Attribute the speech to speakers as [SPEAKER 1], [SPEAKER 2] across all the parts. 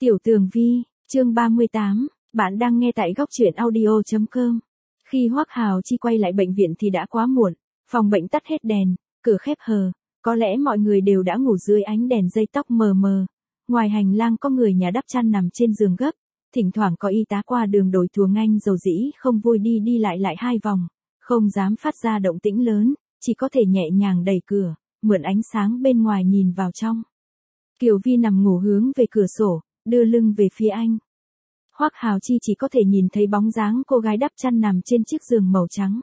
[SPEAKER 1] Tiểu Tường Vi, chương 38, bạn đang nghe tại góc truyện audio.com. Khi Hoắc Hào Chi quay lại bệnh viện thì đã quá muộn, phòng bệnh tắt hết đèn, cửa khép hờ, có lẽ mọi người đều đã ngủ dưới ánh đèn dây tóc mờ mờ. Ngoài hành lang có người nhà đắp chăn nằm trên giường gấp, thỉnh thoảng có y tá qua đường đổi thùa nganh dầu dĩ không vui đi lại hai vòng, không dám phát ra động tĩnh lớn, chỉ có thể nhẹ nhàng đẩy cửa, mượn ánh sáng bên ngoài nhìn vào trong. Kiều Vi nằm ngủ hướng về cửa sổ, đưa lưng về phía anh. Hoắc Hào Chi chỉ có thể nhìn thấy bóng dáng cô gái đắp chăn nằm trên chiếc giường màu trắng.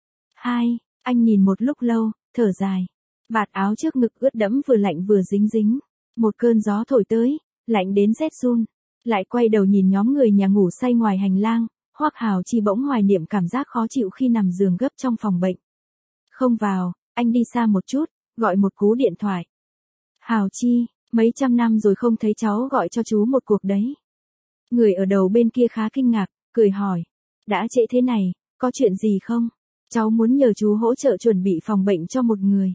[SPEAKER 1] Anh nhìn một lúc lâu, thở dài. Vạt áo trước ngực ướt đẫm vừa lạnh vừa dính. Một cơn gió thổi tới, lạnh đến rét run. Lại quay đầu nhìn nhóm người nhà ngủ say ngoài hành lang, Hoắc Hào Chi bỗng hoài niệm cảm giác khó chịu khi nằm giường gấp trong phòng bệnh. Không vào, anh đi xa một chút, gọi một cú điện thoại. Hào Chi, mấy trăm năm rồi không thấy cháu gọi cho chú một cuộc đấy. Người ở đầu bên kia khá kinh ngạc, cười hỏi. Đã trễ thế này, có chuyện gì không? Cháu muốn nhờ chú hỗ trợ chuẩn bị phòng bệnh cho một người.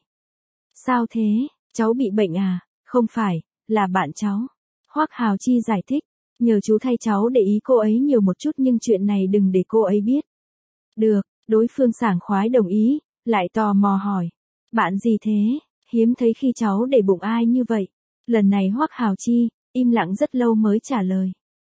[SPEAKER 1] Sao thế, cháu bị bệnh à? Không phải, là bạn cháu. Hoắc Hào Chi giải thích, nhờ chú thay cháu để ý cô ấy nhiều một chút nhưng chuyện này đừng để cô ấy biết. Được, đối phương sảng khoái đồng ý, lại tò mò hỏi. Bạn gì thế? Hiếm thấy khi cháu để bụng ai như vậy. Lần này Hoắc Hào Chi, im lặng rất lâu mới trả lời.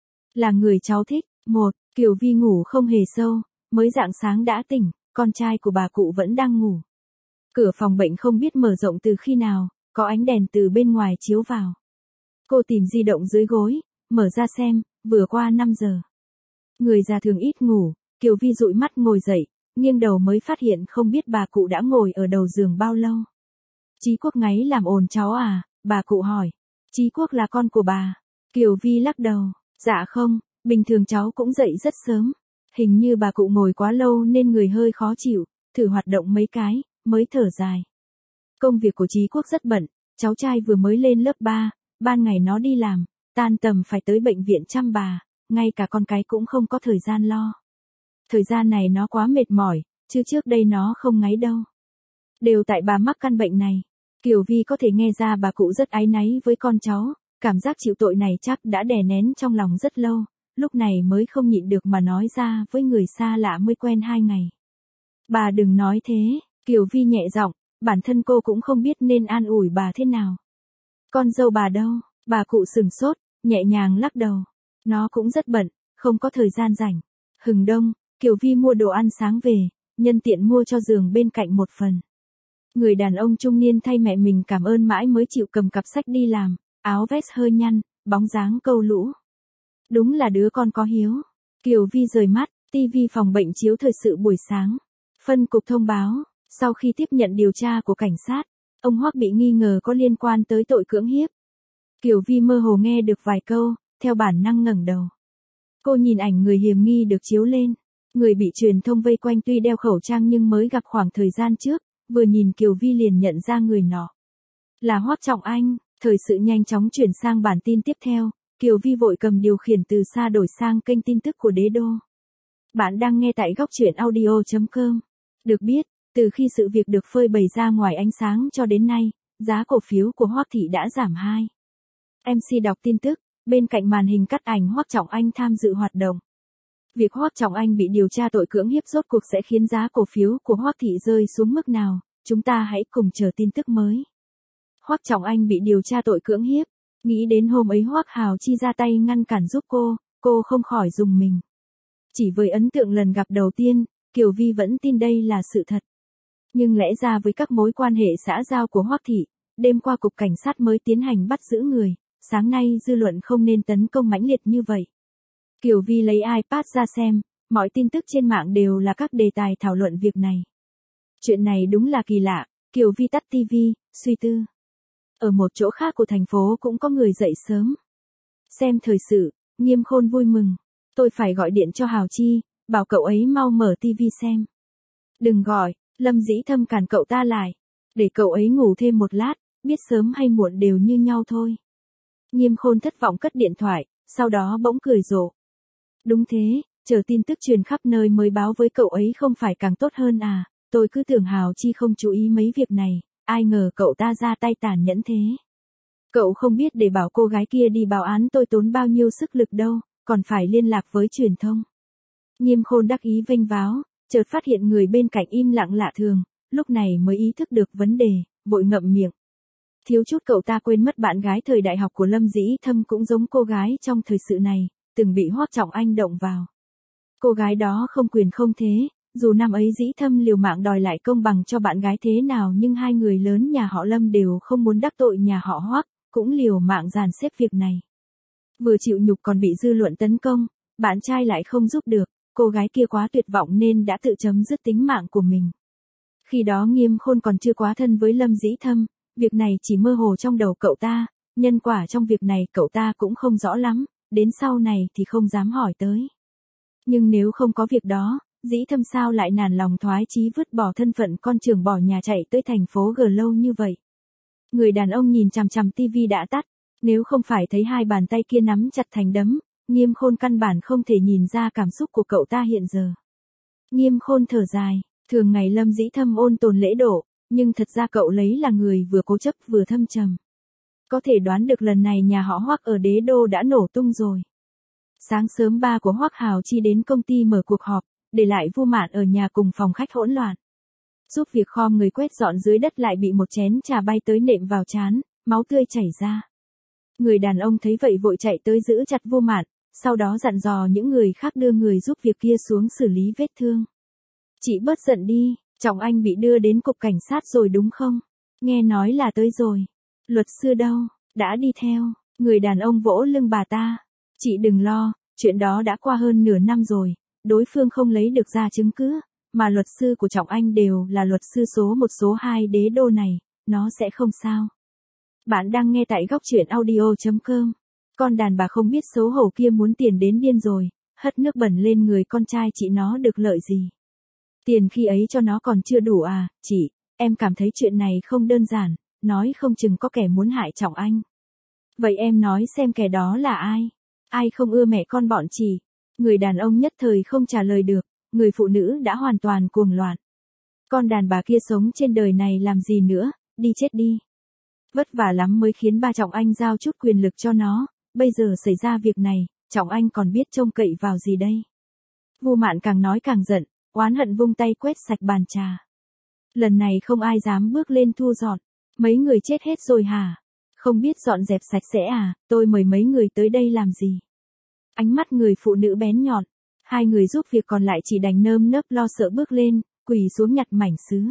[SPEAKER 1] Là người cháu thích. Kiều Vi ngủ không hề sâu, mới rạng sáng đã tỉnh, con trai của bà cụ vẫn đang ngủ. Cửa phòng bệnh không biết mở rộng từ khi nào, có ánh đèn từ bên ngoài chiếu vào. Cô tìm di động dưới gối, mở ra xem, vừa qua 5 giờ. Người già thường ít ngủ, Kiều Vi dụi mắt ngồi dậy, nghiêng đầu mới phát hiện không biết bà cụ đã ngồi ở đầu giường bao lâu. Chí Quốc ngáy làm ồn cháu à, bà cụ hỏi. Chí Quốc là con của bà. Kiều Vi lắc đầu, dạ không, bình thường cháu cũng dậy rất sớm. Hình như bà cụ ngồi quá lâu nên người hơi khó chịu, thử hoạt động mấy cái, mới thở dài. Công việc của Chí Quốc rất bận, cháu trai vừa mới lên lớp 3, ban ngày nó đi làm, tan tầm phải tới bệnh viện chăm bà, ngay cả con cái cũng không có thời gian lo. Thời gian này nó quá mệt mỏi, chứ trước đây nó không ngáy đâu. Đều tại bà mắc căn bệnh này. Kiều Vi có thể nghe ra bà cụ rất áy náy với con cháu, cảm giác chịu tội này chắc đã đè nén trong lòng rất lâu, lúc này mới không nhịn được mà nói ra với người xa lạ mới quen 2 ngày. Bà đừng nói thế, Kiều Vi nhẹ giọng, bản thân cô cũng không biết nên an ủi bà thế nào. Con dâu bà đâu? Bà cụ sừng sốt, nhẹ nhàng lắc đầu. Nó cũng rất bận, không có thời gian rảnh. Hừng đông, Kiều Vi mua đồ ăn sáng về, nhân tiện mua cho giường bên cạnh một phần. Người đàn ông trung niên thay mẹ mình cảm ơn mãi mới chịu cầm cặp sách đi làm, áo vest hơi nhăn, bóng dáng câu lũ. Đúng là đứa con có hiếu. Kiều Vi rời mắt, tivi phòng bệnh chiếu thời sự buổi sáng. Phân cục thông báo, sau khi tiếp nhận điều tra của cảnh sát, ông Hoắc bị nghi ngờ có liên quan tới tội cưỡng hiếp. Kiều Vi mơ hồ nghe được vài câu, theo bản năng ngẩng đầu. Cô nhìn ảnh người hiểm nghi được chiếu lên. Người bị truyền thông vây quanh tuy đeo khẩu trang nhưng mới gặp khoảng thời gian trước, vừa nhìn Kiều Vi liền nhận ra người nọ. Là Hoắc Trọng Anh. Thời sự nhanh chóng chuyển sang bản tin tiếp theo, Kiều Vi vội cầm điều khiển từ xa đổi sang kênh tin tức của Đế Đô. Bạn đang nghe tại góc truyện audio.com. Được biết, từ khi sự việc được phơi bày ra ngoài ánh sáng cho đến nay, giá cổ phiếu của Hoắc thị đã giảm 2. MC đọc tin tức, bên cạnh màn hình cắt ảnh Hoắc Trọng Anh tham dự hoạt động. Việc Hoắc Trọng Anh bị điều tra tội cưỡng hiếp rốt cuộc sẽ khiến giá cổ phiếu của Hoắc thị rơi xuống mức nào, chúng ta hãy cùng chờ tin tức mới. Hoắc Trọng Anh bị điều tra tội cưỡng hiếp, nghĩ đến hôm ấy Hoắc Hào Chi ra tay ngăn cản giúp cô không khỏi rùng mình. Chỉ với ấn tượng lần gặp đầu tiên, Kiều Vi vẫn tin đây là sự thật. Nhưng lẽ ra với các mối quan hệ xã giao của Hoắc thị, đêm qua cục cảnh sát mới tiến hành bắt giữ người, sáng nay dư luận không nên tấn công mãnh liệt như vậy. Kiều Vi lấy iPad ra xem, mọi tin tức trên mạng đều là các đề tài thảo luận việc này. Chuyện này đúng là kỳ lạ, Kiều Vi tắt tivi, suy tư. Ở một chỗ khác của thành phố cũng có người dậy sớm. Xem thời sự, Nghiêm Khôn vui mừng. Tôi phải gọi điện cho Hào Chi, bảo cậu ấy mau mở tivi xem. Đừng gọi, Lâm Dĩ Thâm cản cậu ta lại. Để cậu ấy ngủ thêm một lát, biết sớm hay muộn đều như nhau thôi. Nghiêm Khôn thất vọng cất điện thoại, sau đó bỗng cười rộ. Đúng thế, chờ tin tức truyền khắp nơi mới báo với cậu ấy không phải càng tốt hơn à, tôi cứ tưởng Hào Chi không chú ý mấy việc này, ai ngờ cậu ta ra tay tàn nhẫn thế. Cậu không biết để bảo cô gái kia đi báo án tôi tốn bao nhiêu sức lực đâu, còn phải liên lạc với truyền thông. Nghiêm Khôn đắc ý vênh váo, chợt phát hiện người bên cạnh im lặng lạ thường, lúc này mới ý thức được vấn đề, vội ngậm miệng. Thiếu chút cậu ta quên mất bạn gái thời đại học của Lâm Dĩ Thâm cũng giống cô gái trong thời sự này, từng bị Hoắc Trọng Anh động vào. Cô gái đó không quyền không thế, dù năm ấy Dĩ Thâm liều mạng đòi lại công bằng cho bạn gái thế nào nhưng hai người lớn nhà họ Lâm đều không muốn đắc tội nhà họ Hoắc, cũng liều mạng dàn xếp việc này. Vừa chịu nhục còn bị dư luận tấn công, bạn trai lại không giúp được, cô gái kia quá tuyệt vọng nên đã tự chấm dứt tính mạng của mình. Khi đó Nghiêm Khôn còn chưa quá thân với Lâm Dĩ Thâm, việc này chỉ mơ hồ trong đầu cậu ta, nhân quả trong việc này cậu ta cũng không rõ lắm, đến sau này thì không dám hỏi tới. Nhưng nếu không có việc đó, Dĩ Thâm sao lại nản lòng thoái chí vứt bỏ thân phận con trưởng bỏ nhà chạy tới thành phố G lâu như vậy. Người đàn ông nhìn chằm chằm tivi đã tắt, nếu không phải thấy hai bàn tay kia nắm chặt thành đấm, Nghiêm Khôn căn bản không thể nhìn ra cảm xúc của cậu ta hiện giờ. Nghiêm Khôn thở dài, thường ngày Lâm Dĩ Thâm ôn tồn lễ độ, nhưng thật ra cậu lấy là người vừa cố chấp vừa thâm trầm. Có thể đoán được lần này nhà họ Hoắc ở Đế Đô đã nổ tung rồi. Sáng sớm ba của Hoắc Hào Chi đến công ty mở cuộc họp, để lại Vu Mạn ở nhà cùng phòng khách hỗn loạn. Giúp việc khom người quét dọn dưới đất lại bị một chén trà bay tới nện vào trán, máu tươi chảy ra. Người đàn ông thấy vậy vội chạy tới giữ chặt Vu Mạn, sau đó dặn dò những người khác đưa người giúp việc kia xuống xử lý vết thương. Chị bớt giận đi, Trọng Anh bị đưa đến cục cảnh sát rồi đúng không? Nghe nói là tới rồi. Luật sư đâu? Đã đi theo. Người đàn ông vỗ lưng bà ta. Chị đừng lo, chuyện đó đã qua hơn nửa năm rồi, đối phương không lấy được ra chứng cứ, mà luật sư của Trọng Anh đều là luật sư số 1 số 2 Đế Đô này, nó sẽ không sao. Bạn đang nghe tại góc truyện audio.com. Con đàn bà không biết xấu hổ kia muốn tiền đến điên rồi, hất nước bẩn lên người con trai chị nó được lợi gì. Tiền khi ấy cho nó còn chưa đủ à, chị, em cảm thấy chuyện này không đơn giản, nói không chừng có kẻ muốn hại Trọng Anh. Vậy em nói xem kẻ đó là ai? Ai không ưa mẹ con bọn chị? Người đàn ông nhất thời không trả lời được, người phụ nữ đã hoàn toàn cuồng loạn. Con đàn bà kia sống trên đời này làm gì nữa, đi chết đi. Vất vả lắm mới khiến ba Trọng Anh giao chút quyền lực cho nó, bây giờ xảy ra việc này, Trọng Anh còn biết trông cậy vào gì đây? Vu Mạn càng nói càng giận, oán hận vung tay quét sạch bàn trà. Lần này không ai dám bước lên thu dọn, mấy người chết hết rồi hả? Không biết dọn dẹp sạch sẽ à, tôi mời mấy người tới đây làm gì? Ánh mắt người phụ nữ bén nhọn, hai người giúp việc còn lại chỉ đành nơm nớp lo sợ bước lên, quỳ xuống nhặt mảnh sứ.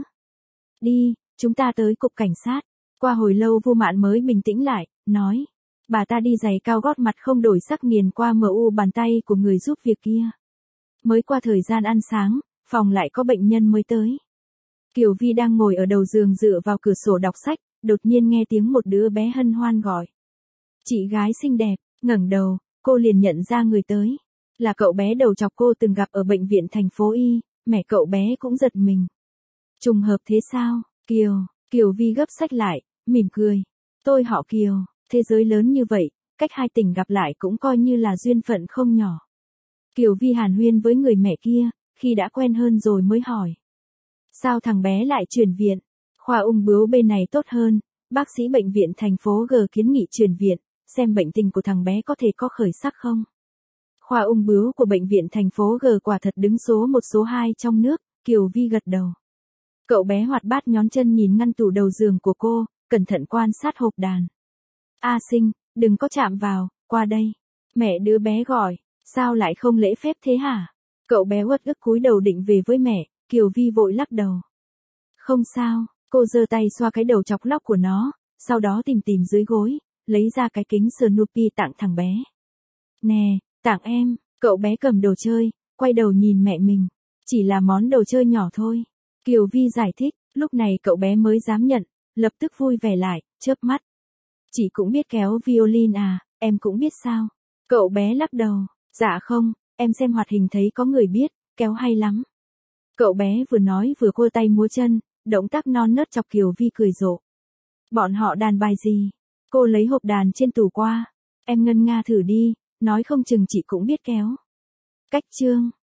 [SPEAKER 1] Đi, chúng ta tới cục cảnh sát. Qua hồi lâu Vu Mạn mới bình tĩnh lại, nói. Bà ta đi giày cao gót mặt không đổi sắc nghiền qua bàn tay của người giúp việc kia. Mới qua thời gian ăn sáng, phòng lại có bệnh nhân mới tới. Kiều Vi đang ngồi ở đầu giường dựa vào cửa sổ đọc sách, đột nhiên nghe tiếng một đứa bé hân hoan gọi. Chị gái xinh đẹp, ngẩng đầu, cô liền nhận ra người tới. Là cậu bé đầu chọc cô từng gặp ở bệnh viện thành phố Y, mẹ cậu bé cũng giật mình. Trùng hợp thế sao, Kiều Vi gấp sách lại, mỉm cười. Tôi họ Kiều, thế giới lớn như vậy, cách hai tỉnh gặp lại cũng coi như là duyên phận không nhỏ. Kiều Vi hàn huyên với người mẹ kia, khi đã quen hơn rồi mới hỏi. Sao thằng bé lại chuyển viện? Khoa ung bướu bên này tốt hơn, bác sĩ bệnh viện thành phố G kiến nghị chuyển viện, xem bệnh tình của thằng bé có thể có khởi sắc không? Khoa ung bướu của bệnh viện thành phố G quả thật đứng số 1 số 2 trong nước, Kiều Vi gật đầu. Cậu bé hoạt bát nhón chân nhìn ngăn tủ đầu giường của cô, cẩn thận quan sát hộp đàn. A Sinh, đừng có chạm vào, qua đây. Mẹ đứa bé gọi, sao lại không lễ phép thế hả? Cậu bé uất ức cúi đầu định về với mẹ, Kiều Vi vội lắc đầu. Không sao, cô giơ tay xoa cái đầu chọc lóc của nó, sau đó tìm dưới gối, lấy ra cái kính Snoopy tặng thằng bé. Nè, tặng em, cậu bé cầm đồ chơi, quay đầu nhìn mẹ mình. Chỉ là món đồ chơi nhỏ thôi. Kiều Vi giải thích, lúc này cậu bé mới dám nhận, lập tức vui vẻ lại, chớp mắt. Chị cũng biết kéo violin à, em cũng biết sao? Cậu bé lắc đầu, dạ không, em xem hoạt hình thấy có người biết, kéo hay lắm. Cậu bé vừa nói vừa cua tay múa chân, động tác non nớt chọc Kiều Vi cười rộ. Bọn họ đàn bài gì? Cô lấy hộp đàn trên tủ qua. Em ngân nga thử đi, nói không chừng chị cũng biết kéo. Cách chương